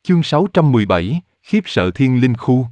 Chương 617, khiếp sợ thiên linh khu.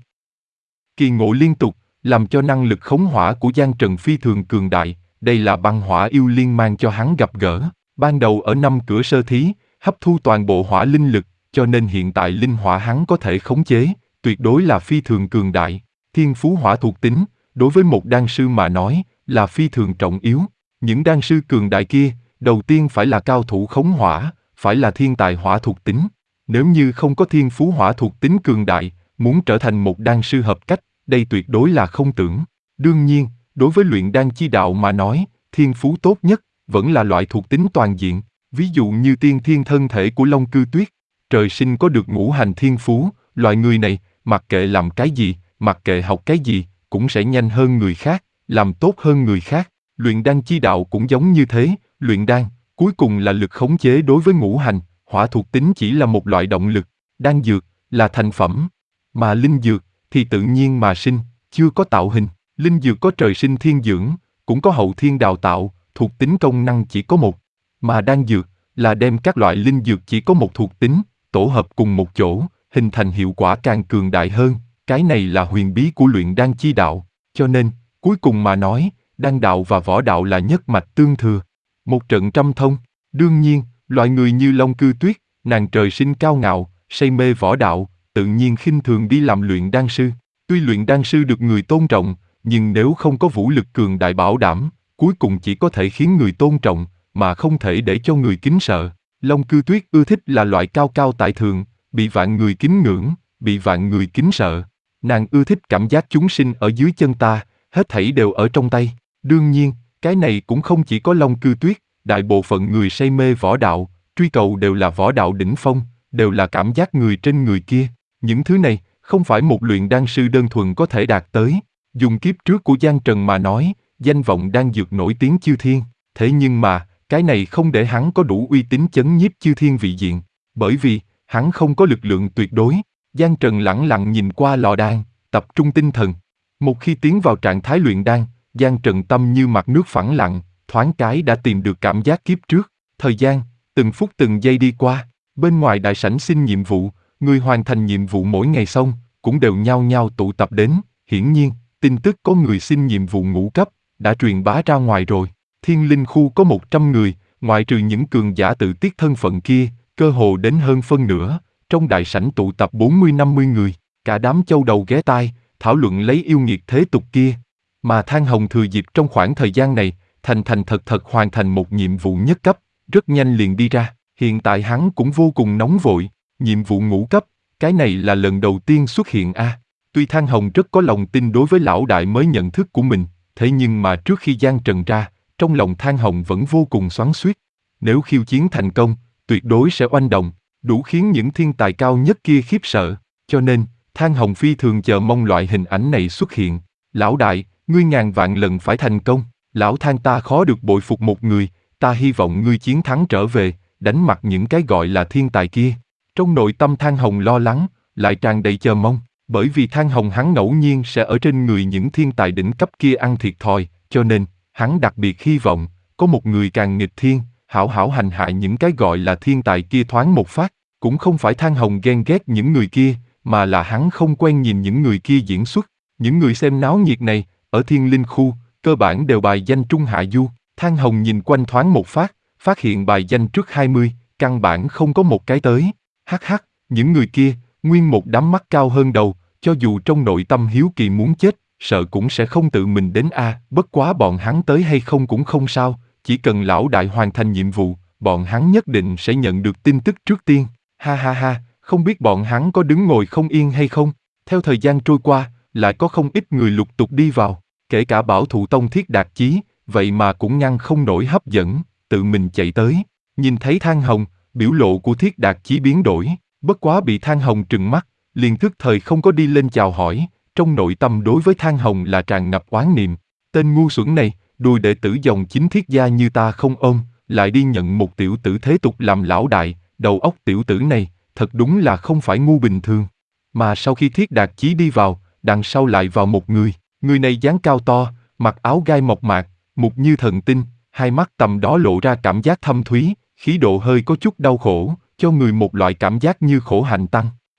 Kỳ ngộ liên tục, làm cho năng lực khống hỏa của Giang Trần phi thường cường đại, đây là băng hỏa yêu liên mang cho hắn gặp gỡ. Ban đầu ở 5 cửa sơ thí, hấp thu toàn bộ hỏa linh lực, cho nên hiện tại linh hỏa hắn có thể khống chế, tuyệt đối là phi thường cường đại. Thiên phú hỏa thuộc tính, đối với một đan sư mà nói, là phi thường trọng yếu. Những đan sư cường đại kia, đầu tiên phải là cao thủ khống hỏa, phải là thiên tài hỏa thuộc tính. Nếu như không có thiên phú hỏa thuộc tính cường đại, muốn trở thành một đan sư hợp cách, đây tuyệt đối là không tưởng. Đương nhiên, đối với luyện đan chi đạo mà nói, thiên phú tốt nhất, vẫn là loại thuộc tính toàn diện. Ví dụ như tiên thiên thân thể của Long Cư Tuyết, trời sinh có được ngũ hành thiên phú, loại người này, mặc kệ làm cái gì, mặc kệ học cái gì, cũng sẽ nhanh hơn người khác, làm tốt hơn người khác. Luyện đan chi đạo cũng giống như thế, luyện đan, cuối cùng là lực khống chế đối với ngũ hành, hỏa thuộc tính chỉ là một loại động lực, đan dược là thành phẩm, mà linh dược thì tự nhiên mà sinh, chưa có tạo hình. Linh dược có trời sinh thiên dưỡng, cũng có hậu thiên đào tạo, thuộc tính công năng chỉ có một, mà đan dược là đem các loại linh dược chỉ có một thuộc tính, tổ hợp cùng một chỗ, hình thành hiệu quả càng cường đại hơn. Cái này là huyền bí của luyện đan chi đạo, cho nên, cuối cùng mà nói, đan đạo và võ đạo là nhất mạch tương thừa. Một trận trăm thông, đương nhiên, loại người như Long Cư Tuyết, nàng trời sinh cao ngạo, say mê võ đạo, tự nhiên khinh thường đi làm luyện đan sư. Tuy luyện đan sư được người tôn trọng, nhưng nếu không có vũ lực cường đại bảo đảm, cuối cùng chỉ có thể khiến người tôn trọng, mà không thể để cho người kính sợ. Long Cư Tuyết ưa thích là loại cao cao tại thượng, bị vạn người kính ngưỡng, bị vạn người kính sợ. Nàng ưa thích cảm giác chúng sinh ở dưới chân ta, hết thảy đều ở trong tay. Đương nhiên, cái này cũng không chỉ có Long Cư Tuyết, đại bộ phận người say mê võ đạo, truy cầu đều là võ đạo đỉnh phong, đều là cảm giác người trên người kia. Những thứ này, không phải một luyện đan sư đơn thuần có thể đạt tới. Dùng kiếp trước của Giang Trần mà nói, danh vọng đan dược nổi tiếng chư thiên. Thế nhưng mà, cái này không để hắn có đủ uy tín chấn nhiếp chư thiên vị diện. Bởi vì, hắn không có lực lượng tuyệt đối. Giang Trần lẳng lặng nhìn qua lò đan, tập trung tinh thần. Một khi tiến vào trạng thái luyện đan, Giang Trần tâm như mặt nước phẳng lặng, thoáng cái đã tìm được cảm giác kiếp trước. Thời gian, từng phút từng giây đi qua, bên ngoài đại sảnh xin nhiệm vụ, người hoàn thành nhiệm vụ mỗi ngày xong, cũng đều nhao nhao tụ tập đến. Hiển nhiên, tin tức có người xin nhiệm vụ ngũ cấp, đã truyền bá ra ngoài rồi. Thiên linh khu có 100 người, ngoại trừ những cường giả tự tiết thân phận kia, cơ hồ đến hơn phân nửa. Trong đại sảnh tụ tập 40-50 người, cả đám châu đầu ghé tai, thảo luận lấy yêu nghiệt thế tục kia. Mà Thang Hồng thừa dịp trong khoảng thời gian này, thành thật hoàn thành một nhiệm vụ nhất cấp, rất nhanh liền đi ra. Hiện tại hắn cũng vô cùng nóng vội, nhiệm vụ ngũ cấp, cái này là lần đầu tiên xuất hiện a. Tuy Thang Hồng rất có lòng tin đối với lão đại mới nhận thức của mình, thế nhưng mà trước khi Giang Trần ra, trong lòng Thang Hồng vẫn vô cùng xoắn xuýt. Nếu khiêu chiến thành công, tuyệt đối sẽ oanh động, đủ khiến những thiên tài cao nhất kia khiếp sợ, cho nên, Thang Hồng phi thường chờ mong loại hình ảnh này xuất hiện. Lão đại, ngươi ngàn vạn lần phải thành công, lão Thang ta khó được bội phục một người, ta hy vọng ngươi chiến thắng trở về, đánh mặt những cái gọi là thiên tài kia. Trong nội tâm Thang Hồng lo lắng, lại tràn đầy chờ mong, bởi vì Thang Hồng hắn ngẫu nhiên sẽ ở trên người những thiên tài đỉnh cấp kia ăn thiệt thòi, cho nên, hắn đặc biệt hy vọng, có một người càng nghịch thiên, hảo hảo hành hạ những cái gọi là thiên tài kia thoáng một phát. Cũng không phải Thang Hồng ghen ghét những người kia, mà là hắn không quen nhìn những người kia diễn xuất. Những người xem náo nhiệt này, ở thiên linh khu, cơ bản đều bài danh trung hạ du. Thang Hồng nhìn quanh thoáng một phát, phát hiện bài danh trước 20, căn bản không có một cái tới. Hắc hắc, những người kia, nguyên một đám mắt cao hơn đầu, cho dù trong nội tâm hiếu kỳ muốn chết, sợ cũng sẽ không tự mình đến a. Bất quá bọn hắn tới hay không cũng không sao, chỉ cần lão đại hoàn thành nhiệm vụ, bọn hắn nhất định sẽ nhận được tin tức trước tiên. Ha ha ha, không biết bọn hắn có đứng ngồi không yên hay không? Theo thời gian trôi qua, lại có không ít người lục tục đi vào, kể cả Bảo Thụ Tông Thiết Đạt Chí, vậy mà cũng ngăn không nổi hấp dẫn, tự mình chạy tới. Nhìn thấy Thang Hồng, biểu lộ của Thiết Đạt Chí biến đổi, bất quá bị Thang Hồng trừng mắt, liền thức thời không có đi lên chào hỏi, trong nội tâm đối với Thang Hồng là tràn ngập oán niệm. Tên ngu xuẩn này, đùi đệ tử dòng chính Thiết gia như ta không ôm, lại đi nhận một tiểu tử thế tục làm lão đại, đầu óc tiểu tử này, thật đúng là không phải ngu bình thường. Mà sau khi Thiết Đạt Chí đi vào, đằng sau lại vào một người này dáng cao to, mặc áo gai mộc mạc, mục như thần tinh, hai mắt tầm đó lộ ra cảm giác thâm thúy, khí độ hơi có chút đau khổ, cho người một loại cảm giác như khổ hạnh tăng.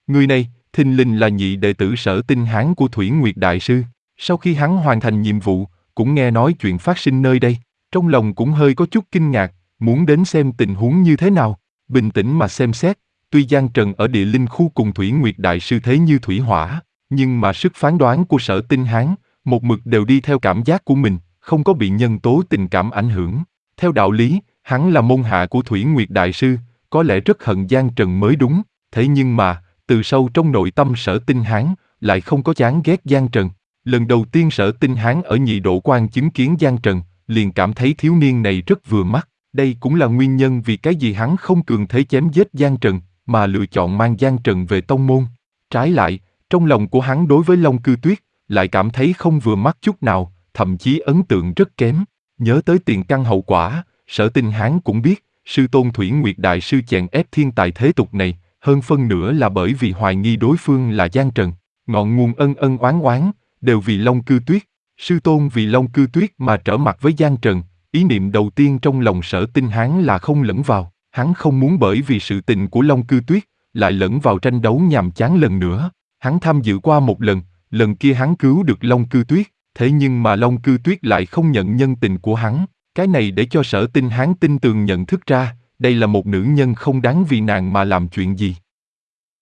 Người này, thình lình là nhị đệ tử Sở Tinh Hán của Thủy Nguyệt Đại Sư. Sau khi hắn hoàn thành nhiệm vụ, cũng nghe nói chuyện phát sinh nơi đây, trong lòng cũng hơi có chút kinh ngạc, muốn đến xem tình huống như thế nào. Bình tĩnh mà xem xét, tuy Giang Trần ở địa linh khu cùng Thủy Nguyệt Đại Sư thế như thủy hỏa, nhưng mà sức phán đoán của Sở Tinh Hán, một mực đều đi theo cảm giác của mình, không có bị nhân tố tình cảm ảnh hưởng. Theo đạo lý, hắn là môn hạ của Thủy Nguyệt Đại Sư, có lẽ rất hận Giang Trần mới đúng, thế nhưng mà, từ sâu trong nội tâm Sở Tinh Hán, lại không có chán ghét Giang Trần. Lần đầu tiên Sở Tinh Hán ở nhị độ quan chứng kiến Giang Trần, liền cảm thấy thiếu niên này rất vừa mắt. Đây cũng là nguyên nhân vì cái gì hắn không cường thế chém giết Giang Trần, mà lựa chọn mang Giang Trần về tông môn. Trái lại, trong lòng của hắn đối với Long Cư Tuyết, lại cảm thấy không vừa mắt chút nào, thậm chí ấn tượng rất kém. Nhớ tới tiền căn hậu quả, Sở Tinh Hán cũng biết, sư tôn Thủy Nguyệt Đại Sư chèn ép thiên tài thế tục này, hơn phân nửa là bởi vì hoài nghi đối phương là Giang Trần. Ngọn nguồn ân ân oán oán, đều vì Long Cư Tuyết. Sư tôn vì Long Cư Tuyết mà trở mặt với Giang Trần, ý niệm đầu tiên trong lòng Sở Tinh Hán là không lẫn vào. Hắn không muốn bởi vì sự tình của Long Cư Tuyết, lại lẫn vào tranh đấu nhàm chán lần nữa. Hắn tham dự qua một lần, lần kia hắn cứu được Long Cư Tuyết, thế nhưng mà Long Cư Tuyết lại không nhận nhân tình của hắn. Cái này để cho Sở Tinh Hán tin tường nhận thức ra, đây là một nữ nhân không đáng vì nàng mà làm chuyện gì.